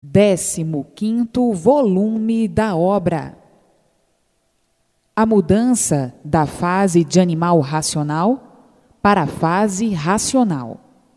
15º volume da obra. A mudança da fase de animal racional para a fase racional.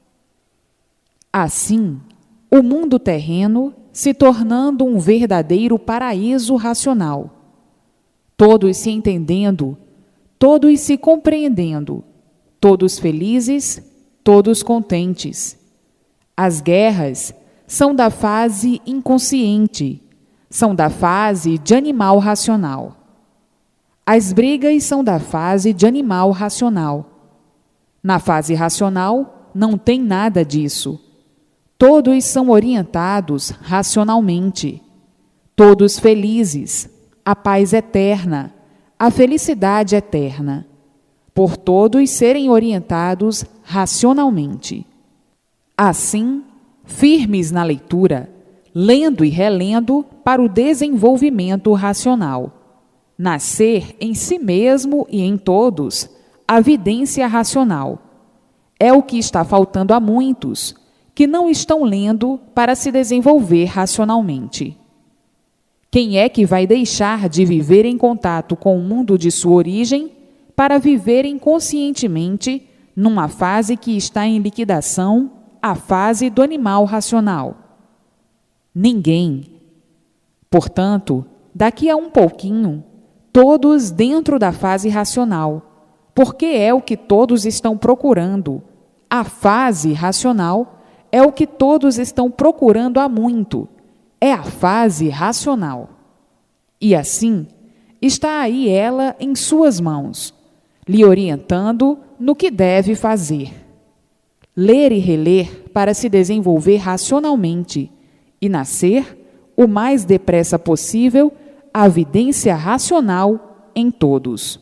Assim, o mundo terreno se tornando um verdadeiro paraíso racional. Todos se entendendo, todos se compreendendo, todos felizes, todos contentes. As guerras são da fase inconsciente, são da fase de animal racional. As brigas são da fase de animal racional. Na fase racional, não tem nada disso. Todos são orientados racionalmente. Todos felizes, a paz eterna, a felicidade eterna. Por todos serem orientados racionalmente. Assim, firmes na leitura, lendo e relendo para o desenvolvimento racional. Nascer em si mesmo e em todos a vidência racional. É o que está faltando a muitos, que não estão lendo para se desenvolver racionalmente. Quem é que vai deixar de viver em contato com o mundo de sua origem para viver inconscientemente numa fase que está em liquidação, a fase do animal racional? Ninguém. Portanto, daqui a um pouquinho, todos dentro da fase racional, porque é o que todos estão procurando. A fase racional é o que todos estão procurando há muito. É a fase racional. E assim, está aí ela em suas mãos, lhe orientando no que deve fazer. Ler e reler para se desenvolver racionalmente e nascer, o mais depressa possível, a vidência racional em todos.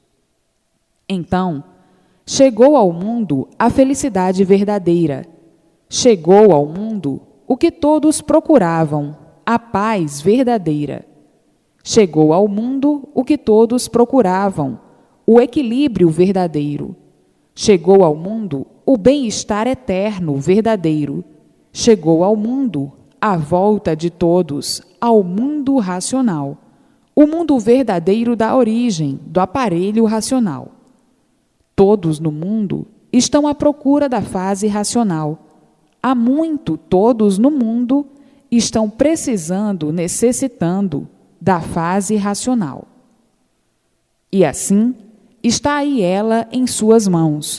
Então, chegou ao mundo a felicidade verdadeira. Chegou ao mundo o que todos procuravam, a paz verdadeira. Chegou ao mundo o que todos procuravam, o equilíbrio verdadeiro. Chegou ao mundo o bem-estar eterno verdadeiro. Chegou ao mundo a volta de todos ao mundo racional, o mundo verdadeiro da origem, do aparelho racional. Todos no mundo estão à procura da fase racional. Há muito todos no mundo estão precisando, necessitando da fase racional. E assim, está aí ela em suas mãos.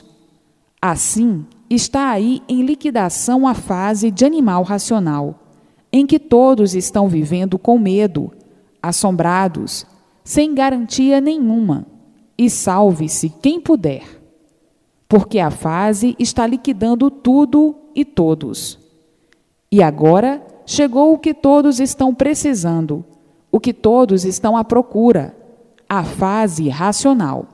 Assim, está aí em liquidação a fase de animal racional, em que todos estão vivendo com medo, assombrados, sem garantia nenhuma, e salve-se quem puder, porque a fase está liquidando tudo e todos. E agora chegou o que todos estão precisando, o que todos estão à procura, a fase racional.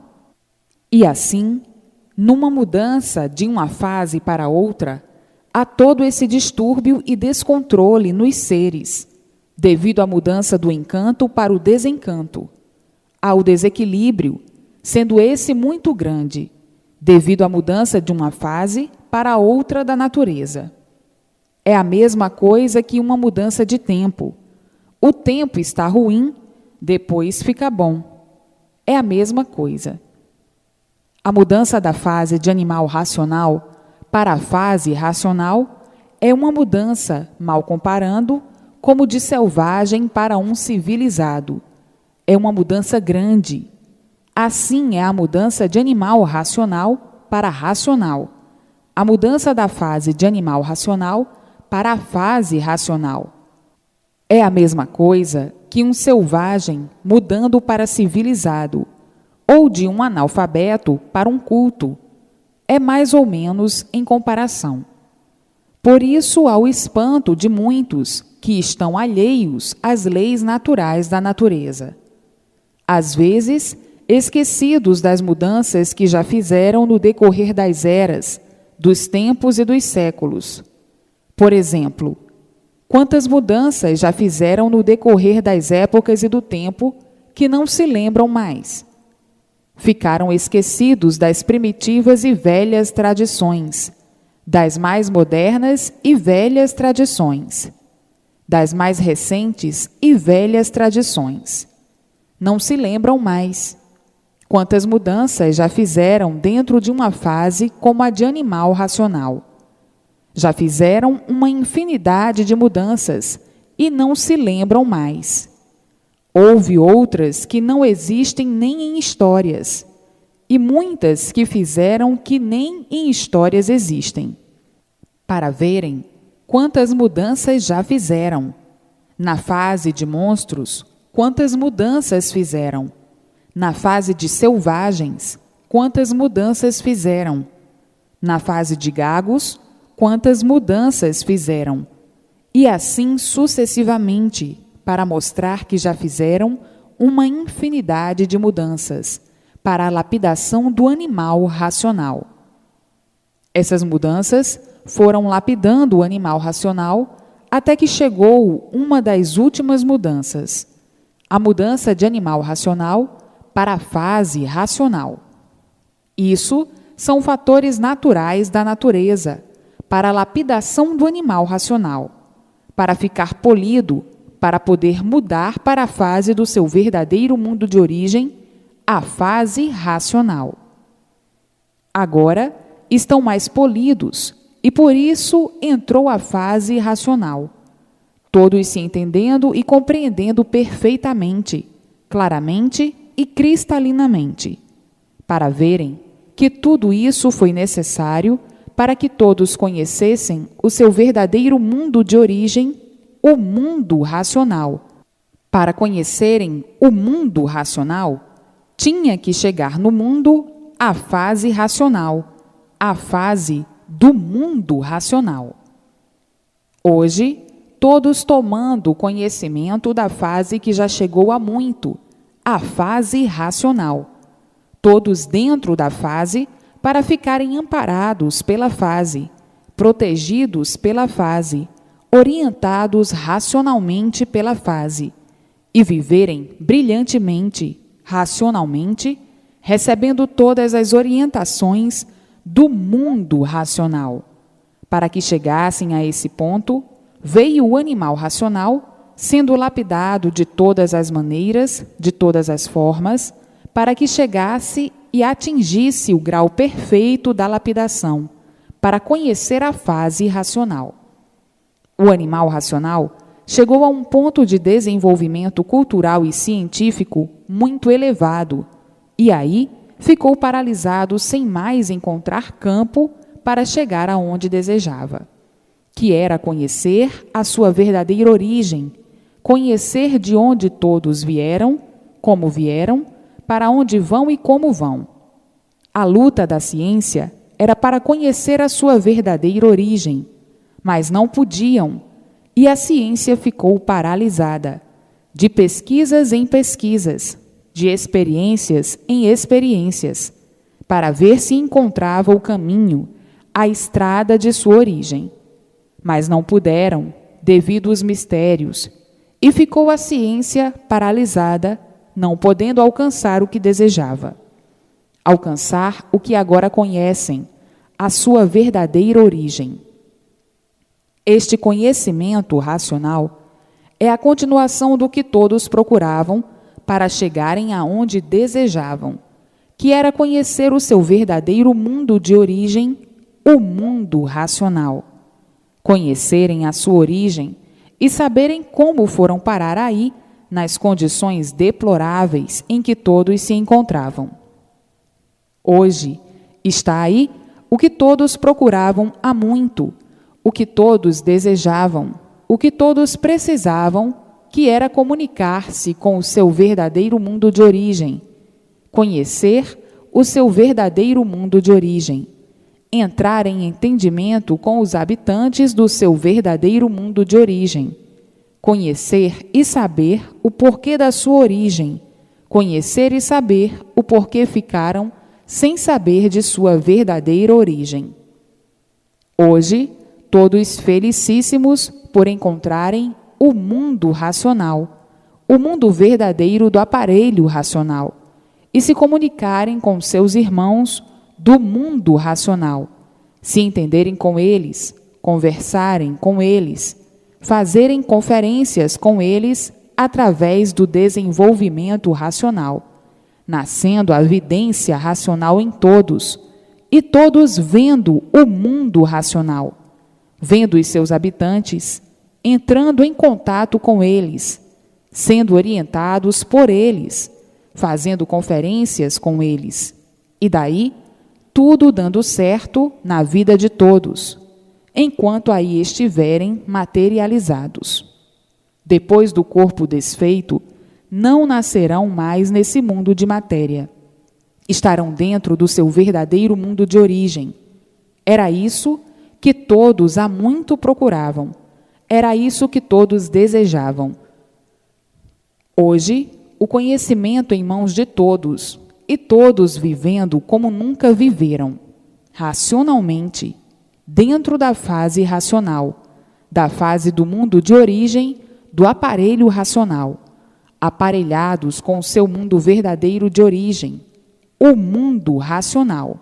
E assim, numa mudança de uma fase para outra, há todo esse distúrbio e descontrole nos seres, devido à mudança do encanto para o desencanto. Há o desequilíbrio, sendo esse muito grande, devido à mudança de uma fase para outra da natureza. É a mesma coisa que uma mudança de tempo. O tempo está ruim, depois fica bom. É a mesma coisa. A mudança da fase de animal racional para a fase racional é uma mudança, mal comparando, como de selvagem para um civilizado. É uma mudança grande. Assim é a mudança de animal racional para racional. A mudança da fase de animal racional para a fase racional. É a mesma coisa que um selvagem mudando para civilizado, ou de um analfabeto para um culto. É mais ou menos em comparação. Por isso há o espanto de muitos que estão alheios às leis naturais da natureza. Às vezes, esquecidos das mudanças que já fizeram no decorrer das eras, dos tempos e dos séculos. Por exemplo, quantas mudanças já fizeram no decorrer das épocas e do tempo que não se lembram mais? Ficaram esquecidos das primitivas e velhas tradições, das mais modernas e velhas tradições. das mais recentes e velhas tradições. Não se lembram mais. Quantas mudanças já fizeram dentro de uma fase como a de animal racional? Já fizeram uma infinidade de mudanças e não se lembram mais. Houve outras que não existem nem em histórias, e muitas que fizeram que nem em histórias existem. Para verem quantas mudanças já fizeram. Na fase de monstros, quantas mudanças fizeram. Na fase de selvagens, quantas mudanças fizeram. Na fase de gagos, quantas mudanças fizeram. E assim sucessivamente, para mostrar que já fizeram uma infinidade de mudanças para a lapidação do animal racional. Essas mudanças foram lapidando o animal racional até que chegou uma das últimas mudanças, a mudança de animal racional para a fase racional. Isso são fatores naturais da natureza para a lapidação do animal racional, para ficar polido, para poder mudar para a fase do seu verdadeiro mundo de origem, a fase racional. Agora estão mais polidos e por isso entrou a fase racional, todos se entendendo e compreendendo perfeitamente, claramente e cristalinamente, para verem que tudo isso foi necessário para que todos conhecessem o seu verdadeiro mundo de origem, o mundo racional. Para conhecerem o mundo racional, tinha que chegar no mundo a fase racional, a fase do mundo racional. Hoje, todos tomando conhecimento da fase que já chegou há muito, a fase racional. Todos dentro da fase para ficarem amparados pela fase, protegidos pela fase, orientados racionalmente pela fase e viverem brilhantemente, racionalmente, recebendo todas as orientações do mundo racional. Para que chegassem a esse ponto, veio o animal racional, sendo lapidado de todas as maneiras, de todas as formas, para que chegasse e atingisse o grau perfeito da lapidação, para conhecer a fase racional. O animal racional chegou a um ponto de desenvolvimento cultural e científico muito elevado, e aí ficou paralisado sem mais encontrar campo para chegar aonde desejava, que era conhecer a sua verdadeira origem, conhecer de onde todos vieram, como vieram, para onde vão e como vão. A luta da ciência era para conhecer a sua verdadeira origem, mas não podiam, e a ciência ficou paralisada, de pesquisas em pesquisas, de experiências em experiências, para ver se encontrava o caminho, a estrada de sua origem. Mas não puderam, devido aos mistérios, e ficou a ciência paralisada, não podendo alcançar o que desejava. Alcançar o que agora conhecem, a sua verdadeira origem. Este conhecimento racional é a continuação do que todos procuravam para chegarem aonde desejavam, que era conhecer o seu verdadeiro mundo de origem, o mundo racional. Conhecerem a sua origem e saberem como foram parar aí, nas condições deploráveis em que todos se encontravam. Hoje está aí o que todos procuravam há muito, o que todos desejavam, o que todos precisavam, que era comunicar-se com o seu verdadeiro mundo de origem, conhecer o seu verdadeiro mundo de origem, entrar em entendimento com os habitantes do seu verdadeiro mundo de origem, conhecer e saber o porquê da sua origem, conhecer e saber o porquê ficaram sem saber de sua verdadeira origem. Hoje, todos felicíssimos por encontrarem o mundo racional, o mundo verdadeiro do aparelho racional, e se comunicarem com seus irmãos do mundo racional, se entenderem com eles, conversarem com eles, fazerem conferências com eles através do desenvolvimento racional, nascendo a vidência racional em todos, e todos vendo o mundo racional, vendo os seus habitantes, entrando em contato com eles, sendo orientados por eles, fazendo conferências com eles, e daí tudo dando certo na vida de todos, enquanto aí estiverem materializados. Depois do corpo desfeito, não nascerão mais nesse mundo de matéria. Estarão dentro do seu verdadeiro mundo de origem. Era isso que todos há muito procuravam. Era isso que todos desejavam. Hoje, o conhecimento em mãos de todos, e todos vivendo como nunca viveram, racionalmente, dentro da fase racional, da fase do mundo de origem, do aparelho racional, aparelhados com o seu mundo verdadeiro de origem, o mundo racional.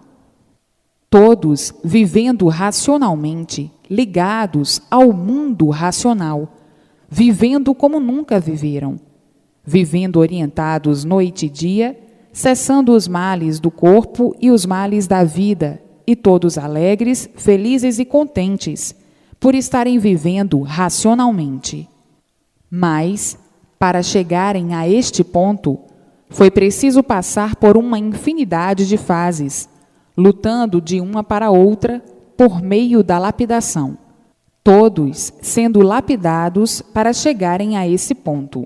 Todos vivendo racionalmente, ligados ao mundo racional, vivendo como nunca viveram, vivendo orientados noite e dia, cessando os males do corpo e os males da vida, e todos alegres, felizes e contentes, por estarem vivendo racionalmente. Mas, para chegarem a este ponto, foi preciso passar por uma infinidade de fases, lutando de uma para outra por meio da lapidação, todos sendo lapidados para chegarem a esse ponto.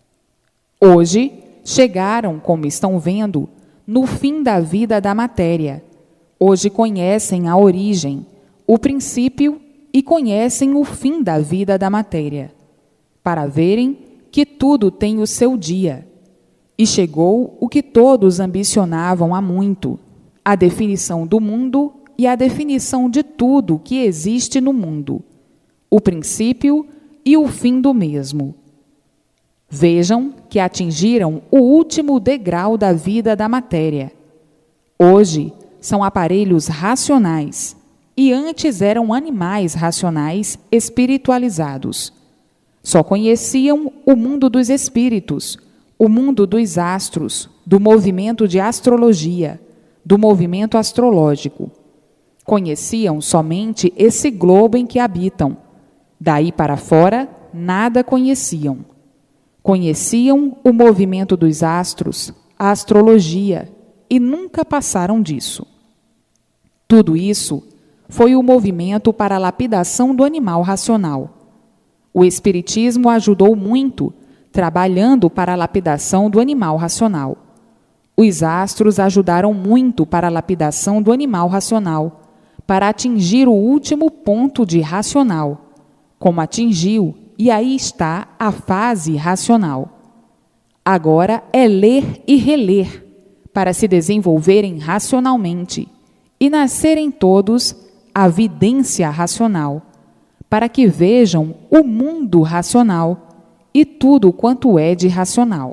Hoje, chegaram, como estão vendo, no fim da vida da matéria. Hoje conhecem a origem, o princípio e conhecem o fim da vida da matéria, para verem que tudo tem o seu dia. E chegou o que todos ambicionavam há muito, a definição do mundo e a definição de tudo que existe no mundo, o princípio e o fim do mesmo. Vejam que atingiram o último degrau da vida da matéria. Hoje são aparelhos racionais e antes eram animais racionais espiritualizados. Só conheciam o mundo dos espíritos, o mundo dos astros, do movimento de astrologia, do movimento astrológico. Conheciam somente esse globo em que habitam. Daí para fora, nada conheciam. Conheciam o movimento dos astros, a astrologia, e nunca passaram disso. Tudo isso foi o movimento para a lapidação do animal racional. O Espiritismo ajudou muito, trabalhando para a lapidação do animal racional. Os astros ajudaram muito para a lapidação do animal racional, para atingir o último ponto de racional, como atingiu, e aí está a fase racional. Agora é ler e reler, para se desenvolverem racionalmente e nascerem todos a vidência racional, para que vejam o mundo racional e tudo quanto é de racional.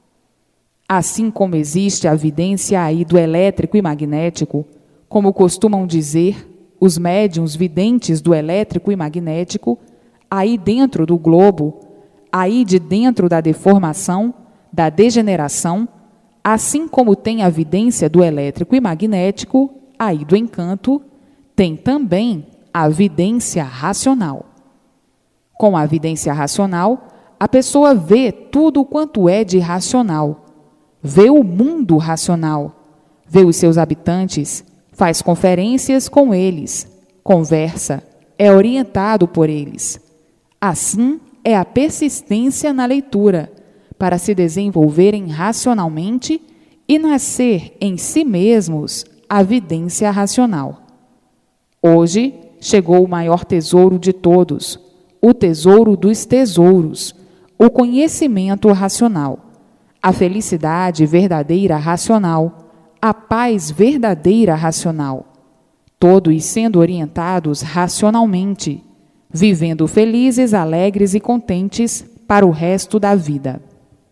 Assim como existe a vidência aí do elétrico e magnético, como costumam dizer os médiuns videntes do elétrico e magnético, aí dentro do globo, aí de dentro da deformação, da degeneração, assim como tem a vidência do elétrico e magnético, aí do encanto, tem também a vidência racional. Com a vidência racional, a pessoa vê tudo quanto é de racional, vê o mundo racional, vê os seus habitantes, faz conferências com eles, conversa, é orientado por eles. Assim é a persistência na leitura, para se desenvolverem racionalmente e nascer em si mesmos a vidência racional. Hoje chegou o maior tesouro de todos, o tesouro dos tesouros, o conhecimento racional, a felicidade verdadeira racional, a paz verdadeira racional, todos sendo orientados racionalmente, vivendo felizes, alegres e contentes para o resto da vida.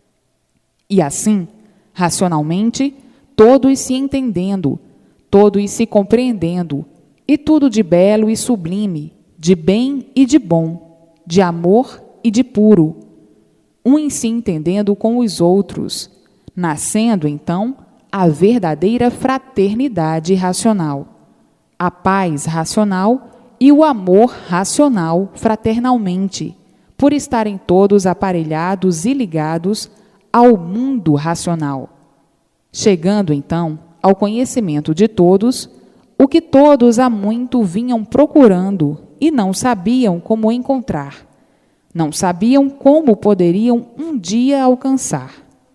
E assim, racionalmente, todos se entendendo, todos se compreendendo, e tudo de belo e sublime, de bem e de bom, de amor e de puro, um em se entendendo com os outros, nascendo, então, a verdadeira fraternidade racional, a paz racional e o amor racional fraternalmente, por estarem todos aparelhados e ligados ao mundo racional, chegando, então, ao conhecimento de todos, o que todos há muito vinham procurando e não sabiam como encontrar, não sabiam como poderiam um dia alcançar.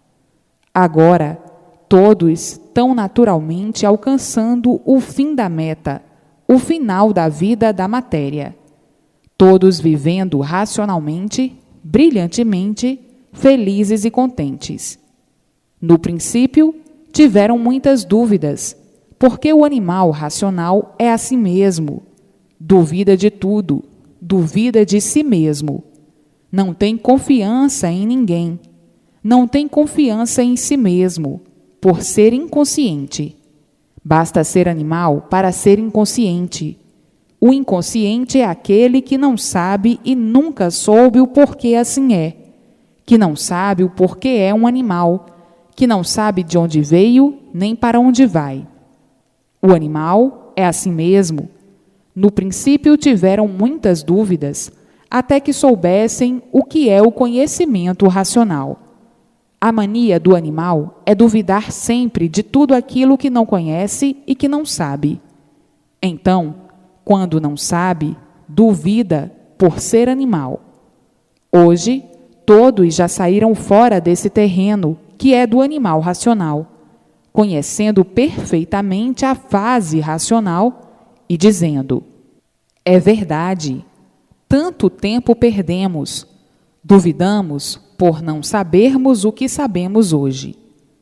Agora, todos estão naturalmente alcançando o fim da meta, o final da vida da matéria, todos vivendo racionalmente, brilhantemente, felizes e contentes. No princípio, tiveram muitas dúvidas, porque o animal racional é assim mesmo, duvida de tudo, duvida de si mesmo, não tem confiança em ninguém, não tem confiança em si mesmo, por ser inconsciente. Basta ser animal para ser inconsciente. O inconsciente é aquele que não sabe e nunca soube o porquê assim é, que não sabe o porquê é um animal, que não sabe de onde veio nem para onde vai. O animal é assim mesmo. No princípio tiveram muitas dúvidas, até que soubessem o que é o conhecimento racional. A mania do animal é duvidar sempre de tudo aquilo que não conhece e que não sabe. Então, quando não sabe, duvida por ser animal. Hoje, todos já saíram fora desse terreno que é do animal racional, conhecendo perfeitamente a fase racional e dizendo: é verdade, tanto tempo perdemos, duvidamos por não sabermos o que sabemos hoje.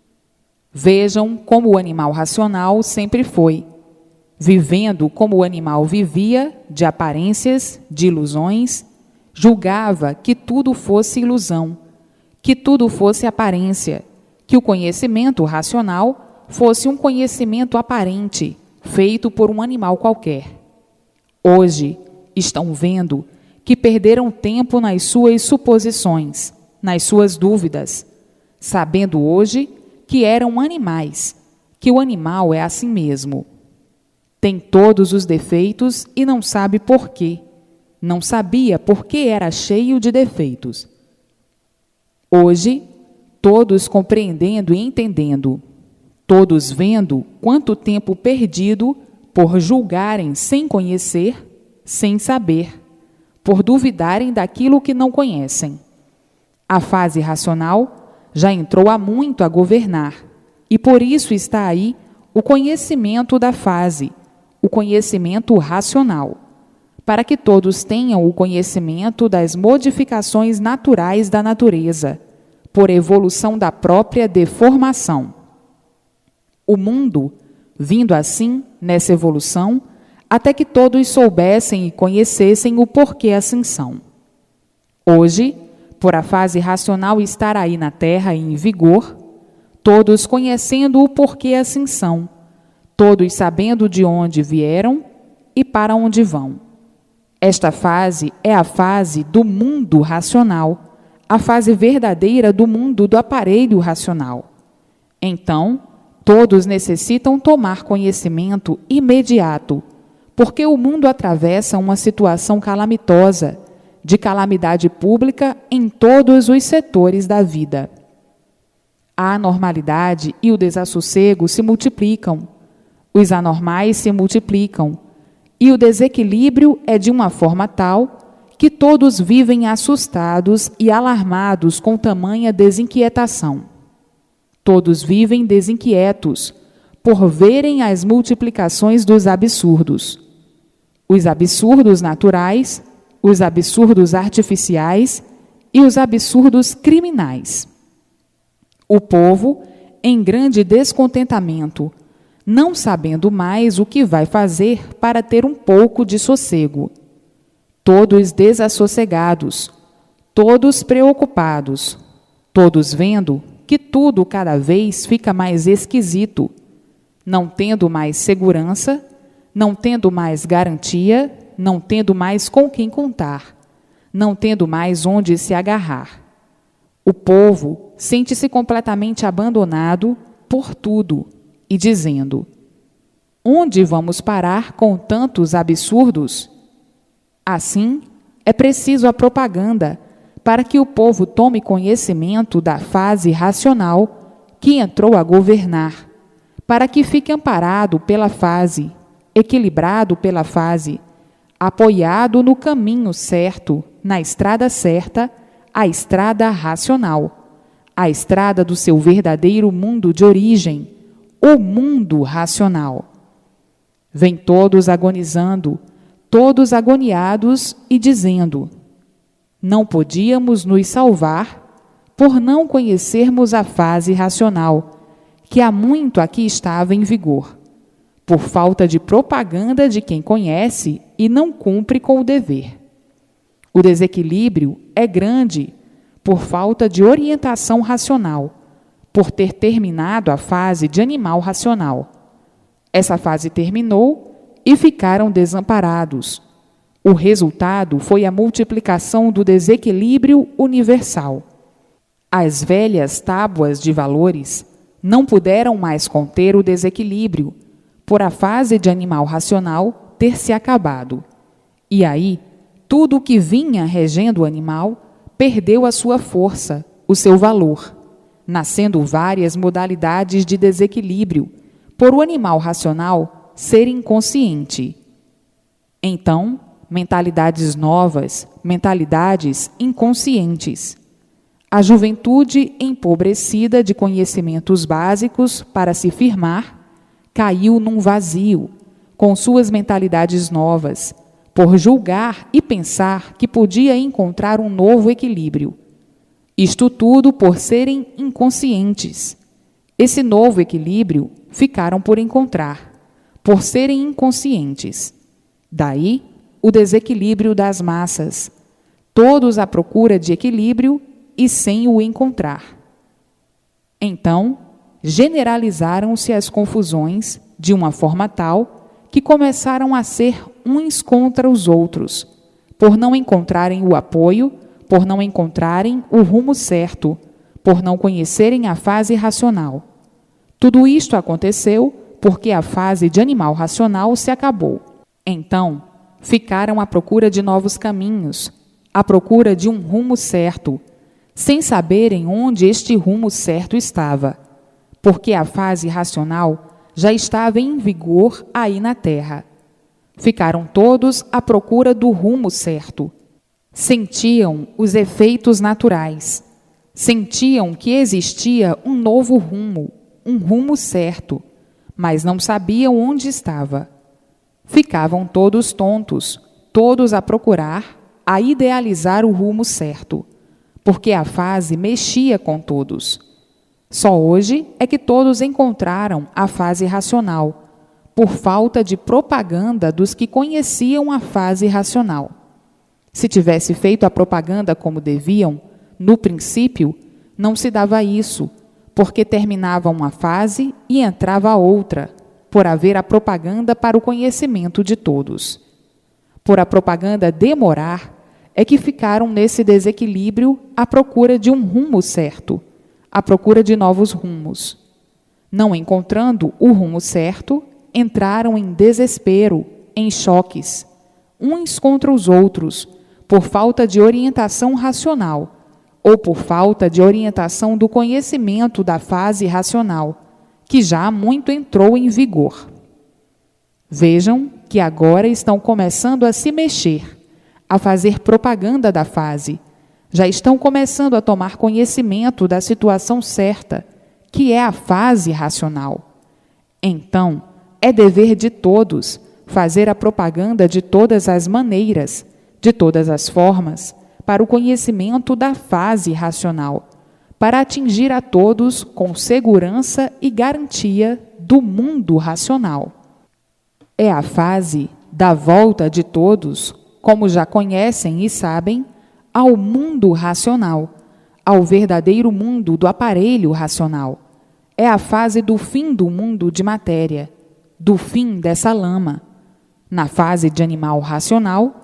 Vejam como o animal racional sempre foi, vivendo como o animal vivia, de aparências, de ilusões, julgava que tudo fosse ilusão, que tudo fosse aparência, que o conhecimento racional fosse um conhecimento aparente, feito por um animal qualquer. Hoje, estão vendo que perderam tempo nas suas suposições, nas suas dúvidas, sabendo hoje que eram animais, que o animal é assim mesmo. Tem todos os defeitos e não sabe por quê. Não sabia por que era cheio de defeitos. Hoje, todos compreendendo e entendendo, todos vendo quanto tempo perdido por julgarem sem conhecer, sem saber, por duvidarem daquilo que não conhecem. A fase racional já entrou há muito a governar, e por isso está aí o conhecimento da fase, o conhecimento racional, para que todos tenham o conhecimento das modificações naturais da natureza, por evolução da própria deformação. O mundo, vindo assim, nessa evolução, até que todos soubessem e conhecessem o porquê assim são. Hoje, por a fase racional estar aí na Terra em vigor, todos conhecendo o porquê assim são, todos sabendo de onde vieram e para onde vão. Esta fase é a fase do mundo racional, a fase verdadeira do mundo do aparelho racional. Então, todos necessitam tomar conhecimento imediato, porque o mundo atravessa uma situação calamitosa, de calamidade pública em todos os setores da vida. A anormalidade e o desassossego se multiplicam, os anormais se multiplicam, e o desequilíbrio é de uma forma tal que todos vivem assustados e alarmados com tamanha desinquietação. Todos vivem desinquietos, por verem as multiplicações dos absurdos. Os absurdos naturais, os absurdos artificiais e os absurdos criminais. O povo, em grande descontentamento, não sabendo mais o que vai fazer para ter um pouco de sossego. Todos desassossegados, todos preocupados, todos vendo que tudo cada vez fica mais esquisito, não tendo mais segurança, não tendo mais garantia, não tendo mais com quem contar, não tendo mais onde se agarrar. O povo sente-se completamente abandonado por tudo e dizendo: onde vamos parar com tantos absurdos? Assim, é preciso a propaganda para que o povo tome conhecimento da fase racional que entrou a governar, para que fique amparado pela fase, equilibrado pela fase, apoiado no caminho certo, na estrada certa, a estrada racional, a estrada do seu verdadeiro mundo de origem, o mundo racional. Vêm todos agonizando, todos agoniados e dizendo: não podíamos nos salvar por não conhecermos a fase racional, que há muito aqui estava em vigor, por falta de propaganda de quem conhece e não cumpre com o dever. O desequilíbrio é grande por falta de orientação racional, por ter terminado a fase de animal racional. Essa fase terminou e ficaram desamparados. O resultado foi a multiplicação do desequilíbrio universal. As velhas tábuas de valores não puderam mais conter o desequilíbrio, por a fase de animal racional ter se acabado. E aí, tudo o que vinha regendo o animal perdeu a sua força, o seu valor, nascendo várias modalidades de desequilíbrio, por o animal racional ser inconsciente. Então, mentalidades novas, mentalidades inconscientes. A juventude empobrecida de conhecimentos básicos para se firmar, caiu num vazio, com suas mentalidades novas, por julgar e pensar que podia encontrar um novo equilíbrio. Isto tudo por serem inconscientes. Esse novo equilíbrio ficaram por encontrar, por serem inconscientes. Daí, o desequilíbrio das massas, todos à procura de equilíbrio e sem o encontrar. Então, generalizaram-se as confusões de uma forma tal que começaram a ser uns contra os outros, por não encontrarem o apoio, por não encontrarem o rumo certo, por não conhecerem a fase racional. Tudo isto aconteceu porque a fase de animal racional se acabou. Então, ficaram à procura de novos caminhos, à procura de um rumo certo, sem saberem onde este rumo certo estava, porque a fase racional já estava em vigor aí na Terra. Ficaram todos à procura do rumo certo. Sentiam os efeitos naturais. Sentiam que existia um novo rumo, um rumo certo, mas não sabiam onde estava. Ficavam todos tontos, todos a procurar, a idealizar o rumo certo, porque a fase mexia com todos. Só hoje é que todos encontraram a fase racional, por falta de propaganda dos que conheciam a fase racional. Se tivesse feito a propaganda como deviam, no princípio, não se dava isso, porque terminava uma fase e entrava outra, por haver a propaganda para o conhecimento de todos. Por a propaganda demorar, é que ficaram nesse desequilíbrio à procura de um rumo certo, à procura de novos rumos. Não encontrando o rumo certo, entraram em desespero, em choques, uns contra os outros, por falta de orientação racional, ou por falta de orientação do conhecimento da fase racional, que já há muito entrou em vigor. Vejam que agora estão começando a se mexer, a fazer propaganda da fase, já estão começando a tomar conhecimento da situação certa, que é a fase racional. Então, é dever de todos fazer a propaganda de todas as maneiras, de todas as formas, para o conhecimento da fase racional, para atingir a todos com segurança e garantia do mundo racional. É a fase da volta de todos, como já conhecem e sabem, ao mundo racional, ao verdadeiro mundo do aparelho racional. É a fase do fim do mundo de matéria, do fim dessa lama. Na fase de animal racional,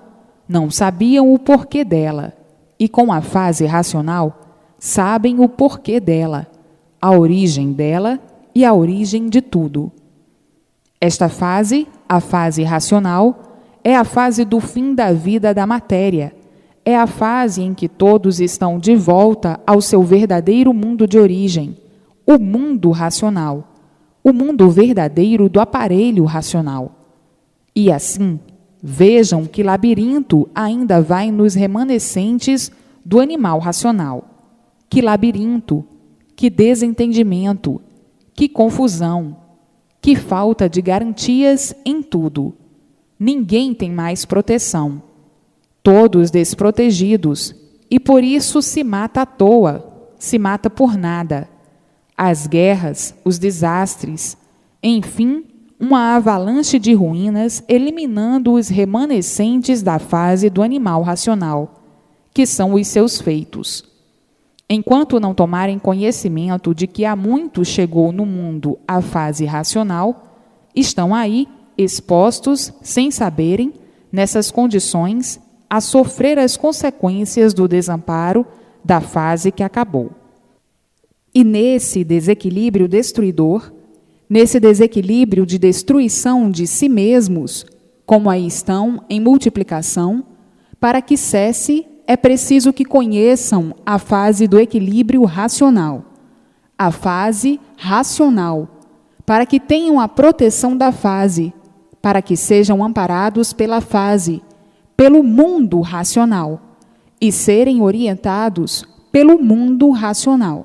não sabiam o porquê dela, e com a fase racional, sabem o porquê dela, a origem dela e a origem de tudo. Esta fase, a fase racional, é a fase do fim da vida da matéria, é a fase em que todos estão de volta ao seu verdadeiro mundo de origem, o mundo racional, o mundo verdadeiro do aparelho racional. E assim, vejam que labirinto ainda vai nos remanescentes do animal racional. Que labirinto, que desentendimento, que confusão, que falta de garantias em tudo. Ninguém tem mais proteção. Todos desprotegidos, e por isso se mata à toa, se mata por nada. As guerras, os desastres, enfim, uma avalanche de ruínas eliminando os remanescentes da fase do animal racional, que são os seus feitos. Enquanto não tomarem conhecimento de que há muito chegou no mundo a fase racional, estão aí, expostos, sem saberem, nessas condições, a sofrer as consequências do desamparo da fase que acabou. E nesse desequilíbrio destruidor, nesse desequilíbrio de destruição de si mesmos, como aí estão em multiplicação, para que cesse, é preciso que conheçam a fase do equilíbrio racional, a fase racional, para que tenham a proteção da fase, para que sejam amparados pela fase, pelo mundo racional, e serem orientados pelo mundo racional.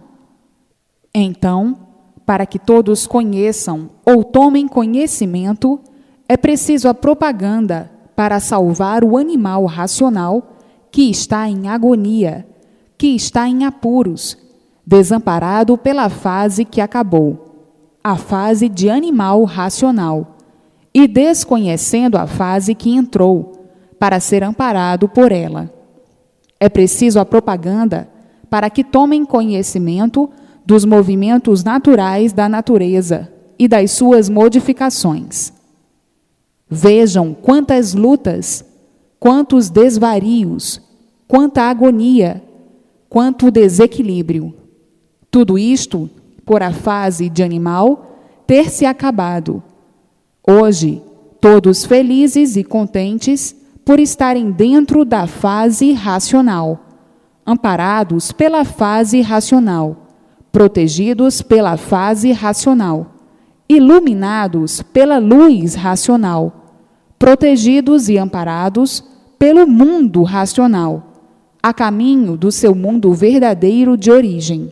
Então, para que todos conheçam ou tomem conhecimento, é preciso a propaganda para salvar o animal racional que está em agonia, que está em apuros, desamparado pela fase que acabou, a fase de animal racional, e desconhecendo a fase que entrou, para ser amparado por ela. É preciso a propaganda para que tomem conhecimento dos movimentos naturais da natureza e das suas modificações. Vejam quantas lutas, quantos desvarios, quanta agonia, quanto desequilíbrio. Tudo isto por a fase de animal ter se acabado. Hoje, todos felizes e contentes por estarem dentro da fase racional, amparados pela fase racional, protegidos pela fase racional, iluminados pela luz racional, protegidos e amparados pelo mundo racional, a caminho do seu mundo verdadeiro de origem.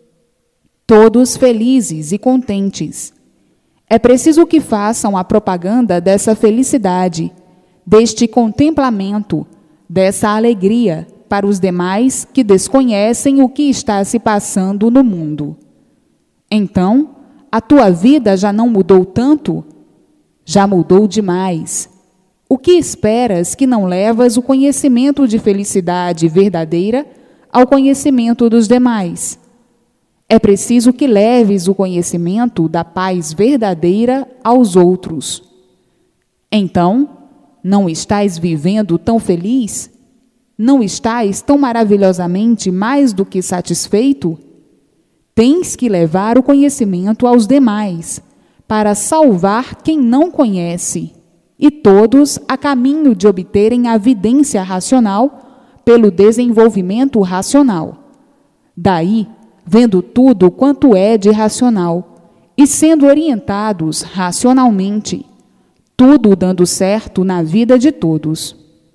Todos felizes e contentes. É preciso que façam a propaganda dessa felicidade, deste contemplamento, dessa alegria para os demais que desconhecem o que está se passando no mundo. Então, a tua vida já não mudou tanto? Já mudou demais. O que esperas que não levas o conhecimento de felicidade verdadeira ao conhecimento dos demais? É preciso que leves o conhecimento da paz verdadeira aos outros. Então, não estás vivendo tão feliz? Não estás tão maravilhosamente mais do que satisfeito? Tens que levar o conhecimento aos demais, para salvar quem não conhece, e todos a caminho de obterem a vidência racional pelo desenvolvimento racional. Daí, vendo tudo quanto é de racional, e sendo orientados racionalmente, tudo dando certo na vida de todos.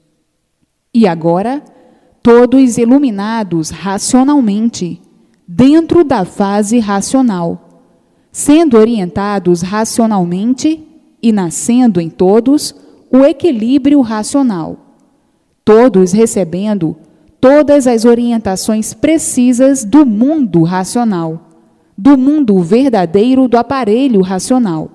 E agora, todos iluminados racionalmente, dentro da fase racional, sendo orientados racionalmente e nascendo em todos o equilíbrio racional, todos recebendo todas as orientações precisas do mundo racional, do mundo verdadeiro do aparelho racional.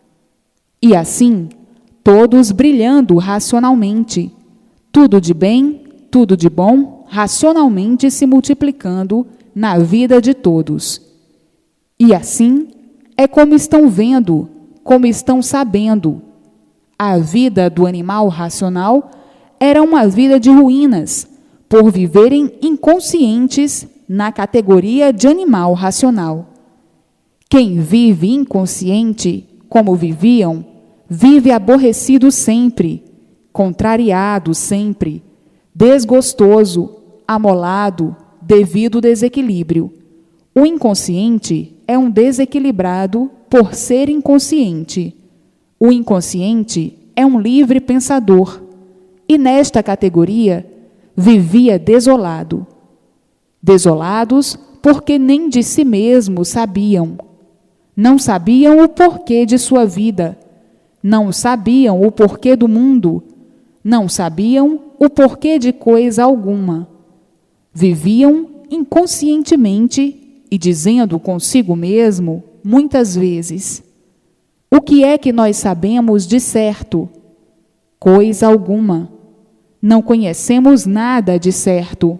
E assim, todos brilhando racionalmente, tudo de bem, tudo de bom, racionalmente se multiplicando na vida de todos. E assim é como estão vendo, como estão sabendo. A vida do animal racional era uma vida de ruínas, por viverem inconscientes na categoria de animal racional. Quem vive inconsciente, como viviam, vive aborrecido sempre, contrariado sempre, desgostoso, amolado, devido ao desequilíbrio. O inconsciente é um desequilibrado por ser inconsciente. O inconsciente é um livre pensador, e nesta categoria vivia desolado. Desolados porque nem de si mesmos sabiam. Não sabiam o porquê de sua vida. Não sabiam o porquê do mundo. Não sabiam o porquê de coisa alguma. Viviam inconscientemente e dizendo consigo mesmo, muitas vezes: o que é que nós sabemos de certo? Coisa alguma. Não conhecemos nada de certo.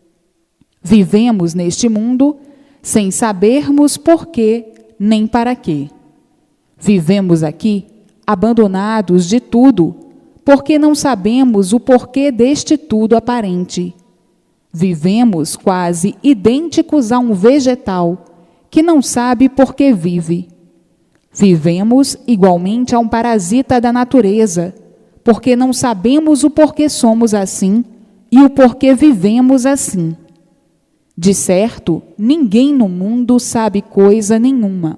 Vivemos neste mundo sem sabermos porquê nem para quê. Vivemos aqui abandonados de tudo, porque não sabemos o porquê deste tudo aparente. Vivemos quase idênticos a um vegetal que não sabe por que vive. Vivemos igualmente a um parasita da natureza, porque não sabemos o porquê somos assim e o porquê vivemos assim. De certo, ninguém no mundo sabe coisa nenhuma.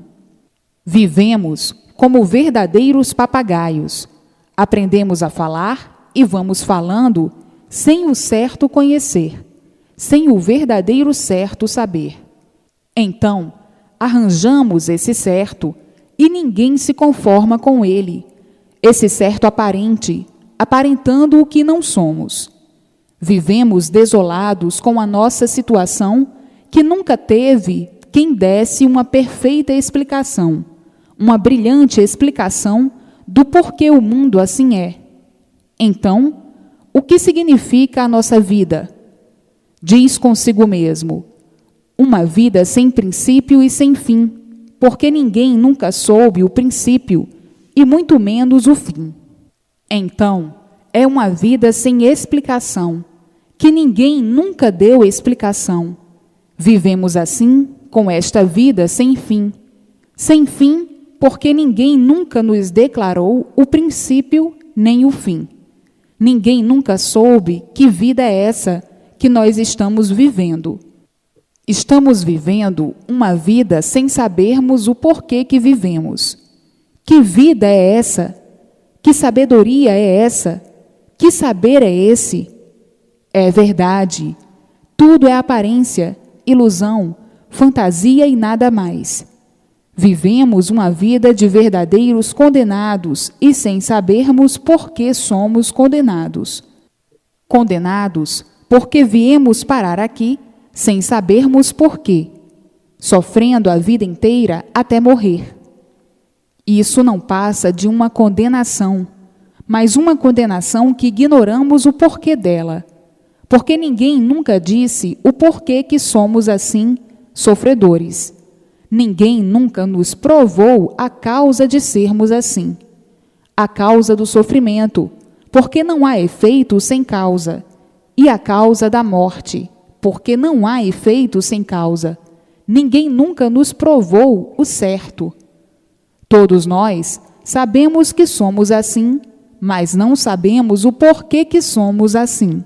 Vivemos como verdadeiros papagaios. Aprendemos a falar e vamos falando sem o certo conhecer, sem o verdadeiro certo saber. Então, arranjamos esse certo e ninguém se conforma com ele, esse certo aparente, aparentando o que não somos. Vivemos desolados com a nossa situação, que nunca teve quem desse uma perfeita explicação, uma brilhante explicação do porquê o mundo assim é. Então, o que significa a nossa vida? Diz consigo mesmo: uma vida sem princípio e sem fim, porque ninguém nunca soube o princípio e muito menos o fim. Então, é uma vida sem explicação, que ninguém nunca deu explicação. Vivemos assim, com esta vida sem fim. Sem fim, porque ninguém nunca nos declarou o princípio nem o fim. Ninguém nunca soube que vida é essa que nós estamos vivendo. Estamos vivendo uma vida sem sabermos o porquê que vivemos. Que vida é essa? Que sabedoria é essa? Que saber é esse? É verdade. Tudo é aparência, ilusão, fantasia e nada mais. Vivemos uma vida de verdadeiros condenados e sem sabermos por que somos condenados. Condenados porque viemos parar aqui sem sabermos por quê, sofrendo a vida inteira até morrer. Isso não passa de uma condenação, mas uma condenação que ignoramos o porquê dela, porque ninguém nunca disse o porquê que somos assim, sofredores. Ninguém nunca nos provou a causa de sermos assim. A causa do sofrimento, porque não há efeito sem causa, e a causa da morte, porque não há efeito sem causa. Ninguém nunca nos provou o certo. Todos nós sabemos que somos assim, mas não sabemos o porquê que somos assim.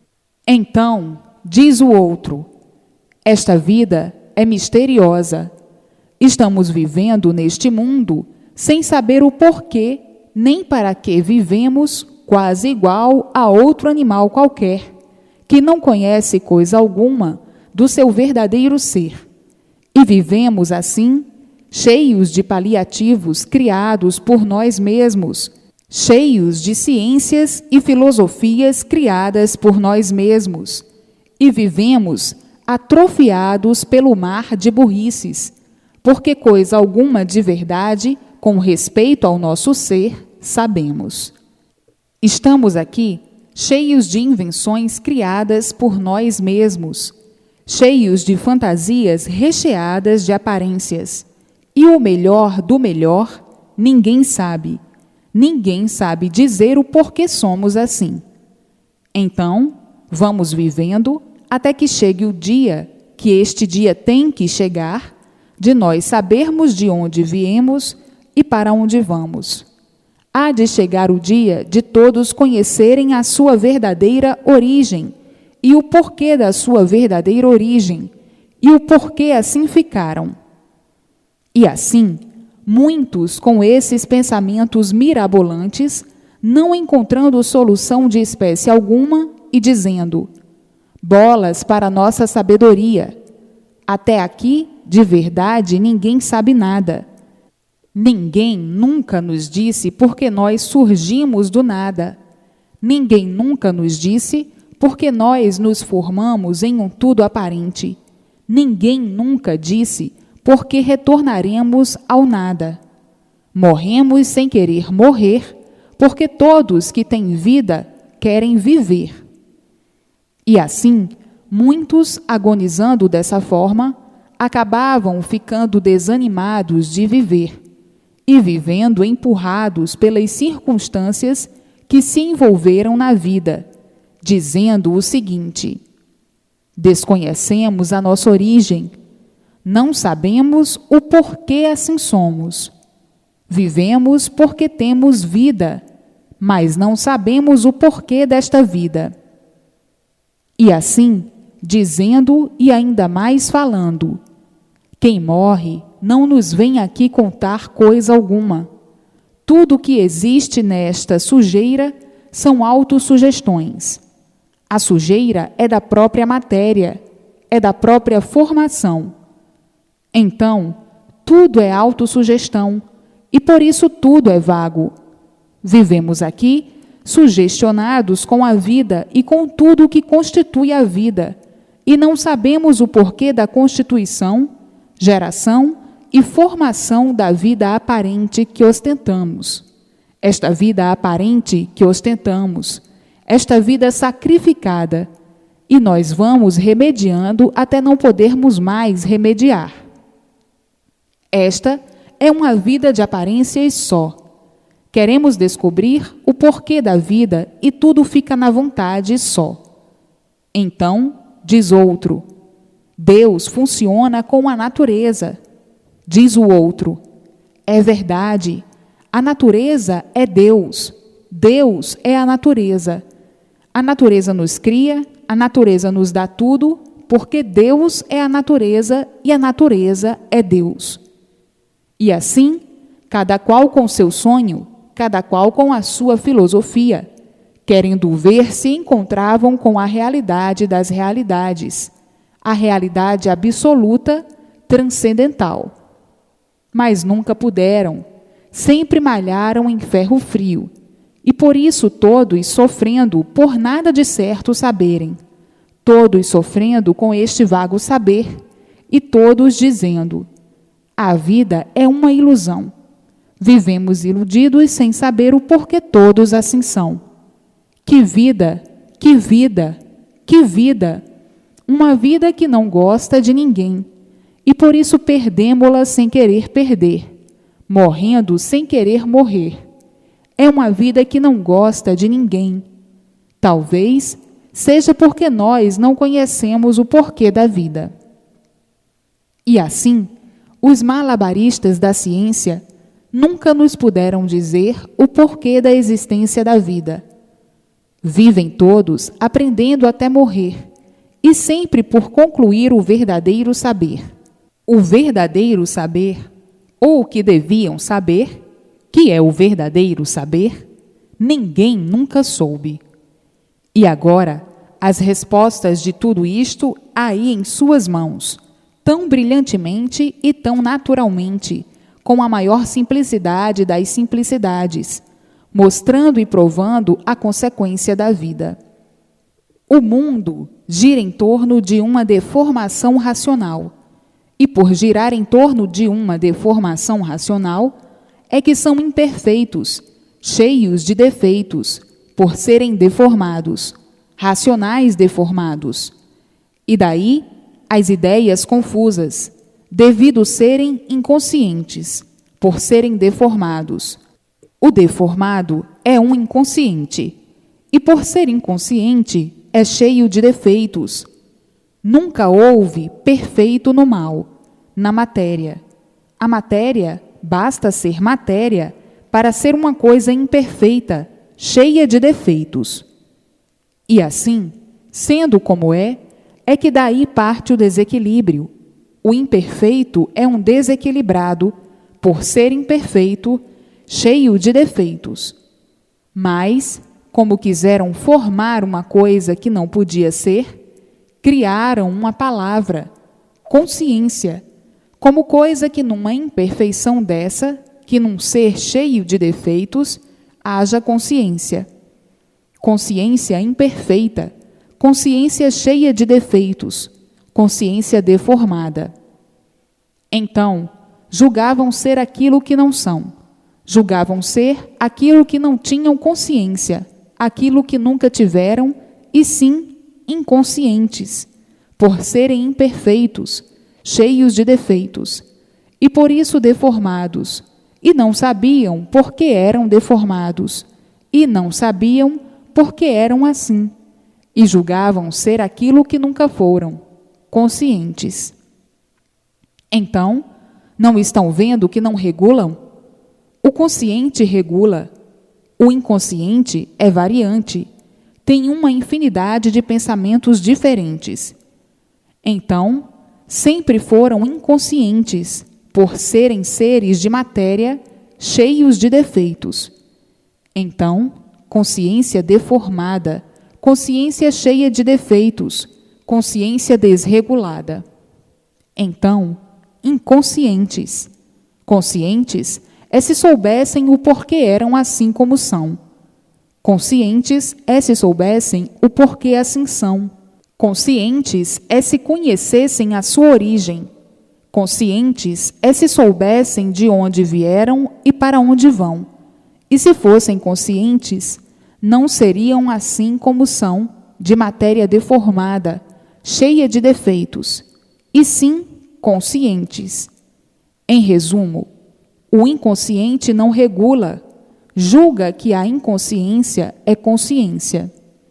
Então, diz o outro: esta vida é misteriosa. Estamos vivendo neste mundo sem saber o porquê nem para que vivemos, quase igual a outro animal qualquer, que não conhece coisa alguma do seu verdadeiro ser. E vivemos assim, cheios de paliativos criados por nós mesmos, cheios de ciências e filosofias criadas por nós mesmos, e vivemos atrofiados pelo mar de burrices, porque coisa alguma de verdade, com respeito ao nosso ser, sabemos. Estamos aqui cheios de invenções criadas por nós mesmos, cheios de fantasias recheadas de aparências. E o melhor do melhor, ninguém sabe. Ninguém sabe dizer o porquê somos assim. Então, vamos vivendo até que chegue o dia, que este dia tem que chegar, de nós sabermos de onde viemos e para onde vamos. Há de chegar o dia de todos conhecerem a sua verdadeira origem e o porquê da sua verdadeira origem e o porquê assim ficaram. E assim, muitos com esses pensamentos mirabolantes, não encontrando solução de espécie alguma e dizendo: bolas para nossa sabedoria. Até aqui, de verdade, ninguém sabe nada. Ninguém nunca nos disse porque nós surgimos do nada. Ninguém nunca nos disse porque nós nos formamos em um tudo aparente. Ninguém nunca disse porque retornaremos ao nada. Morremos sem querer morrer, porque todos que têm vida querem viver. E assim, muitos, agonizando dessa forma, acabavam ficando desanimados de viver e vivendo empurrados pelas circunstâncias que se envolveram na vida, dizendo o seguinte: desconhecemos a nossa origem, não sabemos o porquê assim somos. Vivemos porque temos vida, mas não sabemos o porquê desta vida. E assim, dizendo e ainda mais falando, quem morre não nos vem aqui contar coisa alguma. Tudo que existe nesta sujeira são autossugestões. A sujeira é da própria matéria, é da própria formação. Então, tudo é autossugestão e por isso tudo é vago. Vivemos aqui sugestionados com a vida e com tudo o que constitui a vida, e não sabemos o porquê da constituição, geração e formação da vida aparente que ostentamos. Esta vida aparente que ostentamos, esta vida sacrificada, e nós vamos remediando até não podermos mais remediar. Esta é uma vida de aparências só. Queremos descobrir o porquê da vida e tudo fica na vontade só. Então, diz outro, Deus funciona com a natureza. Diz o outro, é verdade, a natureza é Deus, Deus é a natureza. A natureza nos cria, a natureza nos dá tudo, porque Deus é a natureza e a natureza é Deus. E assim, cada qual com seu sonho, cada qual com a sua filosofia, querendo ver se encontravam com a realidade das realidades, a realidade absoluta, transcendental. Mas nunca puderam, sempre malharam em ferro frio, e por isso todos sofrendo por nada de certo saberem, todos sofrendo com este vago saber, e todos dizendo: a vida é uma ilusão. Vivemos iludidos sem saber o porquê todos assim são. Que vida, que vida, que vida! Uma vida que não gosta de ninguém, e por isso perdemo-la sem querer perder, morrendo sem querer morrer. É uma vida que não gosta de ninguém. Talvez seja porque nós não conhecemos o porquê da vida. E assim, os malabaristas da ciência nunca nos puderam dizer o porquê da existência da vida. Vivem todos aprendendo até morrer, e sempre por concluir o verdadeiro saber. O verdadeiro saber, ou o que deviam saber, que é o verdadeiro saber, ninguém nunca soube. E agora, as respostas de tudo isto aí em suas mãos, tão brilhantemente e tão naturalmente, com a maior simplicidade das simplicidades, mostrando e provando a consequência da vida. O mundo gira em torno de uma deformação racional, e por girar em torno de uma deformação racional, é que são imperfeitos, cheios de defeitos, por serem deformados, racionais deformados. E daí as ideias confusas, devido serem inconscientes, por serem deformados. O deformado é um inconsciente, e por ser inconsciente, é cheio de defeitos. Nunca houve perfeito no mal, na matéria. A matéria basta ser matéria para ser uma coisa imperfeita, cheia de defeitos. E assim, sendo como é que daí parte o desequilíbrio. O imperfeito é um desequilibrado, por ser imperfeito, cheio de defeitos. Mas, como quiseram formar uma coisa que não podia ser, criaram uma palavra, consciência, como coisa que numa imperfeição dessa, que num ser cheio de defeitos, haja consciência. Consciência imperfeita, consciência cheia de defeitos, consciência deformada. Então, julgavam ser aquilo que não são, julgavam ser aquilo que não tinham consciência, aquilo que nunca tiveram, e sim inconscientes, por serem imperfeitos, cheios de defeitos, e por isso deformados, e não sabiam por que eram deformados, e não sabiam por que eram assim, e julgavam ser aquilo que nunca foram, conscientes. Então, não estão vendo que não regulam? O consciente regula. O inconsciente é variante, tem uma infinidade de pensamentos diferentes. Então, sempre foram inconscientes, por serem seres de matéria, cheios de defeitos. Então, consciência deformada, consciência cheia de defeitos, consciência desregulada. Então, inconscientes. Conscientes é se soubessem o porquê eram assim como são. Conscientes é se soubessem o porquê assim são. Conscientes é se conhecessem a sua origem. Conscientes é se soubessem de onde vieram e para onde vão. E se fossem conscientes, não seriam assim como são, de matéria deformada, cheia de defeitos, e sim conscientes. Em resumo, o inconsciente não regula, julga que a inconsciência é consciência.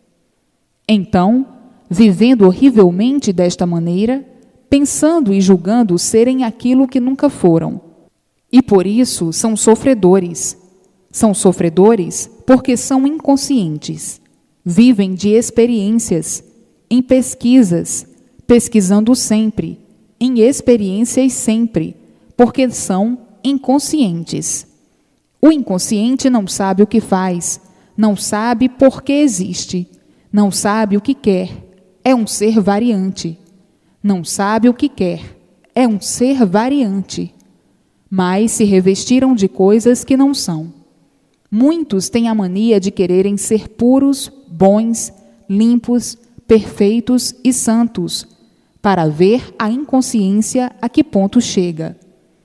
Então, vivendo horrivelmente desta maneira, pensando e julgando serem aquilo que nunca foram. E por isso são sofredores. São sofredores porque são inconscientes. Vivem de experiências, em pesquisas, pesquisando sempre, em experiências sempre, porque são inconscientes. O inconsciente não sabe o que faz, não sabe por que existe, não sabe o que quer, é um ser variante. Não sabe o que quer, é um ser variante. Mas se revestiram de coisas que não são. Muitos têm a mania de quererem ser puros, bons, limpos, perfeitos e santos, para ver a inconsciência a que ponto chega.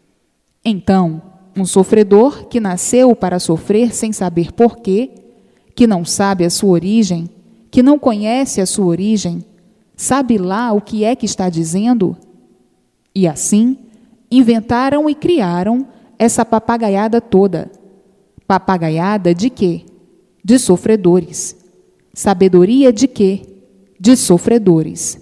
Então, um sofredor que nasceu para sofrer sem saber porquê, que não sabe a sua origem, que não conhece a sua origem, sabe lá o que é que está dizendo? E assim, inventaram e criaram essa papagaiada toda. Papagaiada de quê? De sofredores. Sabedoria de quê? De sofredores.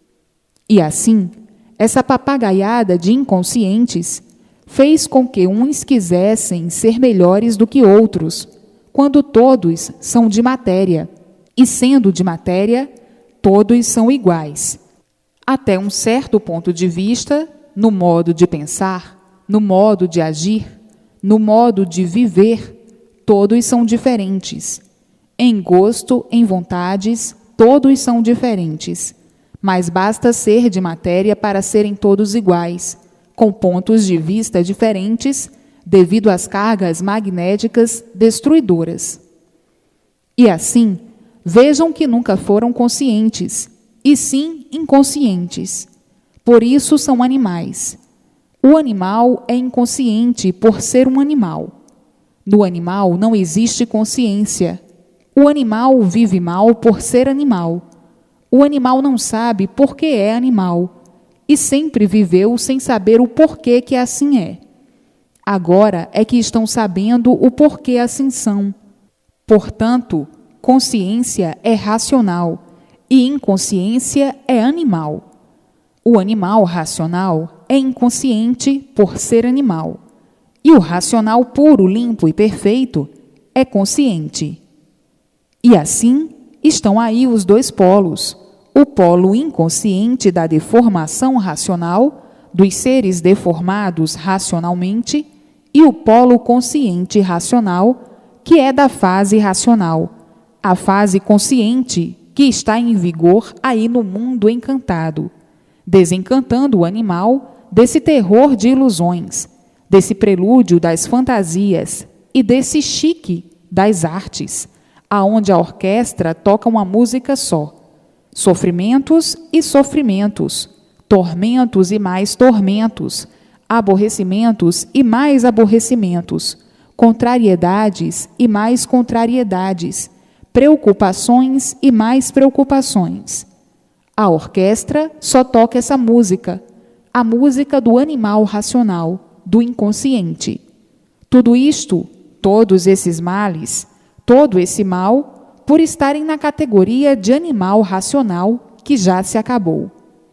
E assim, essa papagaiada de inconscientes fez com que uns quisessem ser melhores do que outros, quando todos são de matéria, e sendo de matéria, todos são iguais. Até um certo ponto de vista, no modo de pensar, no modo de agir, no modo de viver, todos são diferentes. Em gosto, em vontades, todos são diferentes. Mas basta ser de matéria para serem todos iguais, com pontos de vista diferentes, devido às cargas magnéticas destruidoras. E assim, vejam que nunca foram conscientes, e sim inconscientes. Por isso são animais. O animal é inconsciente por ser um animal. No animal não existe consciência. O animal vive mal por ser animal. O animal não sabe por que é animal, e sempre viveu sem saber o porquê que assim é. Agora é que estão sabendo o porquê assim são. Portanto, consciência é racional e inconsciência é animal. O animal racional é inconsciente por ser animal, e o racional puro, limpo e perfeito é consciente. E assim estão aí os dois polos, o polo inconsciente da deformação racional, dos seres deformados racionalmente, e o polo consciente racional, que é da fase racional, a fase consciente que está em vigor aí no mundo encantado, desencantando o animal desse terror de ilusões, desse prelúdio das fantasias e desse chique das artes, aonde a orquestra toca uma música só. Sofrimentos e sofrimentos, tormentos e mais tormentos, aborrecimentos e mais aborrecimentos, contrariedades e mais contrariedades, preocupações e mais preocupações. A orquestra só toca essa música, a música do animal racional, do inconsciente. Tudo isto, todos esses males, todo esse mal, por estarem na categoria de animal racional que já se acabou.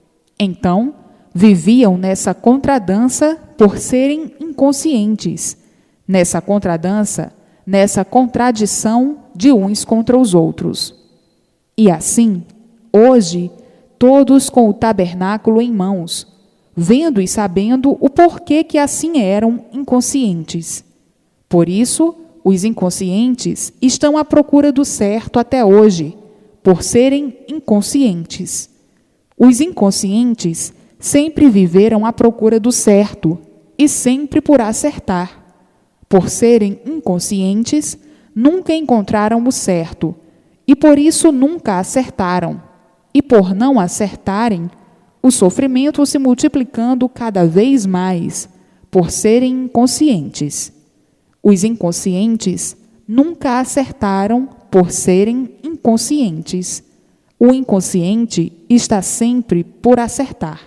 Então, viviam nessa contradança por serem inconscientes, nessa contradança, nessa contradição de uns contra os outros. E assim, hoje, todos com o tabernáculo em mãos, vendo e sabendo o porquê que assim eram inconscientes. Por isso, os inconscientes estão à procura do certo até hoje, por serem inconscientes. Os inconscientes sempre viveram à procura do certo e sempre por acertar. Por serem inconscientes, nunca encontraram o certo e por isso nunca acertaram. E por não acertarem, o sofrimento se multiplicando cada vez mais, por serem inconscientes. Os inconscientes nunca acertaram por serem inconscientes. O inconsciente está sempre por acertar.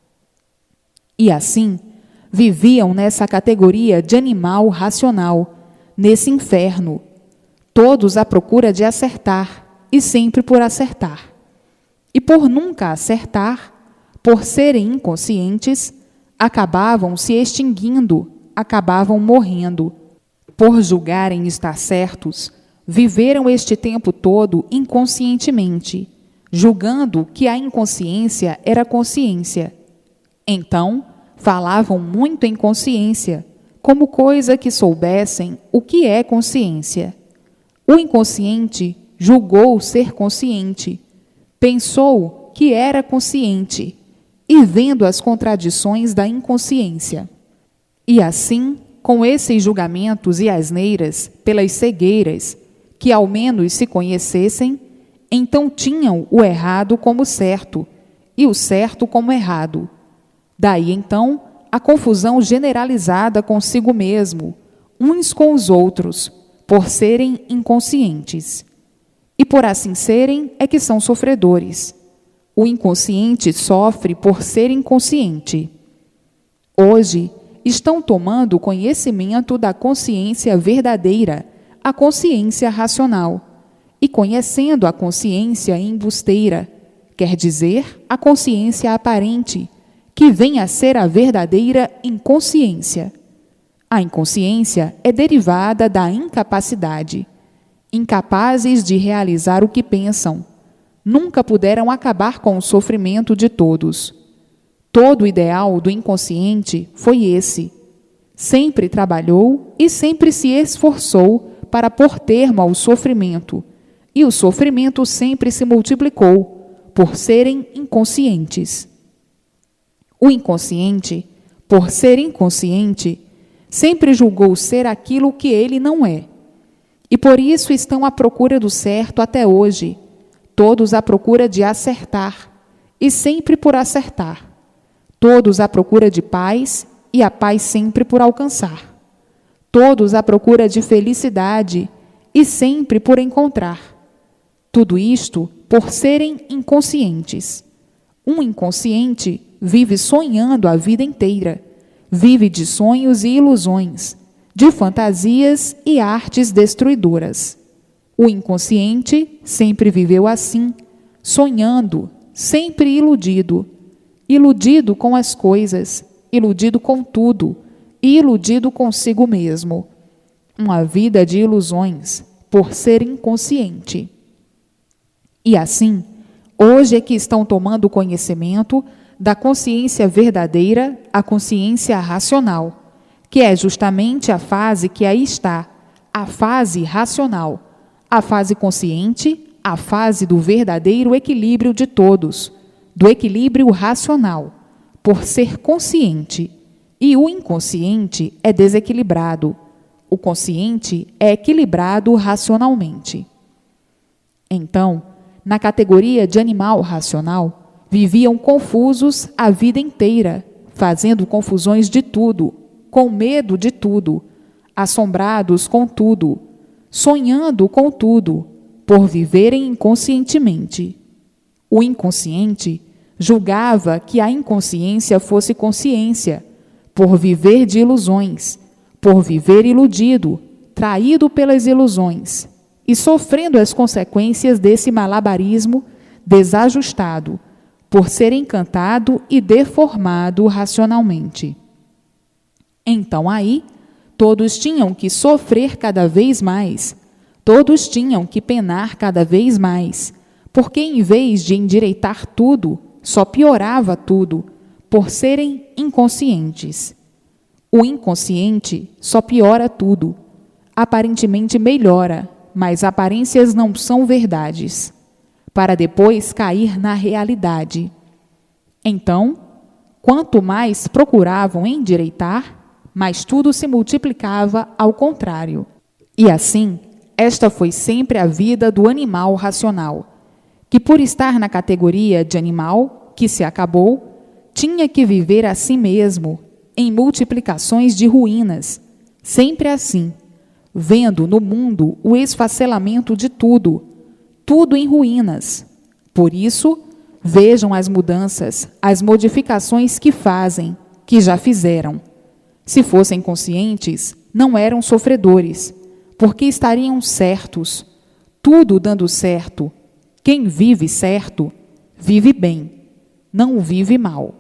E assim, viviam nessa categoria de animal racional, nesse inferno, todos à procura de acertar e sempre por acertar. E por nunca acertar, por serem inconscientes, acabavam se extinguindo, acabavam morrendo. Por julgarem estar certos, viveram este tempo todo inconscientemente, julgando que a inconsciência era consciência. Então, falavam muito em consciência, como coisa que soubessem o que é consciência. O inconsciente julgou ser consciente, pensou que era consciente, e vendo as contradições da inconsciência. E assim, com esses julgamentos e asneiras, pelas cegueiras, que ao menos se conhecessem, então tinham o errado como certo, e o certo como errado. Daí, então, a confusão generalizada consigo mesmo, uns com os outros, por serem inconscientes. E por assim serem, é que são sofredores. O inconsciente sofre por ser inconsciente. Hoje, estão tomando conhecimento da consciência verdadeira, a consciência racional, e conhecendo a consciência embusteira, quer dizer, a consciência aparente, que vem a ser a verdadeira inconsciência. A inconsciência é derivada da incapacidade. Incapazes de realizar o que pensam, nunca puderam acabar com o sofrimento de todos. Todo o ideal do inconsciente foi esse. Sempre trabalhou e sempre se esforçou para pôr termo ao sofrimento, e o sofrimento sempre se multiplicou, por serem inconscientes. O inconsciente, por ser inconsciente, sempre julgou ser aquilo que ele não é. E por isso estão à procura do certo até hoje, todos à procura de acertar, e sempre por acertar. Todos à procura de paz, e a paz sempre por alcançar. Todos à procura de felicidade, e sempre por encontrar. Tudo isto por serem inconscientes. Um inconsciente vive sonhando a vida inteira, vive de sonhos e ilusões, de fantasias e artes destruidoras. O inconsciente sempre viveu assim, sonhando, sempre iludido, iludido com as coisas, iludido com tudo e iludido consigo mesmo. Uma vida de ilusões, por ser inconsciente. E assim, hoje é que estão tomando conhecimento da consciência verdadeira, a consciência racional, que é justamente a fase que aí está, a fase racional, a fase consciente, a fase do verdadeiro equilíbrio de todos, do equilíbrio racional, por ser consciente. E o inconsciente é desequilibrado. O consciente é equilibrado racionalmente. Então, na categoria de animal racional, viviam confusos a vida inteira, fazendo confusões de tudo, com medo de tudo, assombrados com tudo, sonhando com tudo, por viverem inconscientemente. O inconsciente julgava que a inconsciência fosse consciência, por viver de ilusões, por viver iludido, traído pelas ilusões, e sofrendo as consequências desse malabarismo desajustado, por ser encantado e deformado racionalmente. Então aí, todos tinham que sofrer cada vez mais, todos tinham que penar cada vez mais, porque em vez de endireitar tudo, só piorava tudo, por serem inconscientes. O inconsciente só piora tudo, aparentemente melhora, mas aparências não são verdades, para depois cair na realidade. Então, quanto mais procuravam endireitar, mais tudo se multiplicava ao contrário. E assim, esta foi sempre a vida do animal racional, que por estar na categoria de animal, que se acabou, tinha que viver a si mesmo, em multiplicações de ruínas, sempre assim, vendo no mundo o esfacelamento de tudo, tudo em ruínas. Por isso, vejam as mudanças, as modificações que fazem, que já fizeram. Se fossem conscientes, não eram sofredores, porque estariam certos, tudo dando certo. Quem vive certo, vive bem, não vive mal.